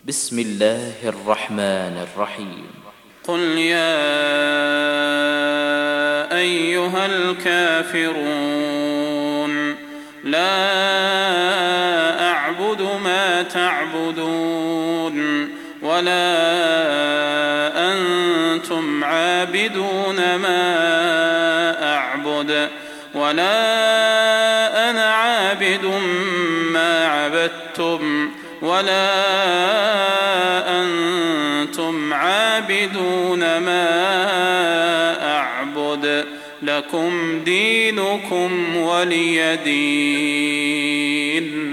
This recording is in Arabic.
بسم الله الرحمن الرحيم قل يا أيها الكافرون لا أعبد ما تعبدون ولا أنتم عابدون ما أعبد ولا أنا عابد ما عبدتم ولا أنتم عابدون ما أعبد لكم دينكم ولي دين.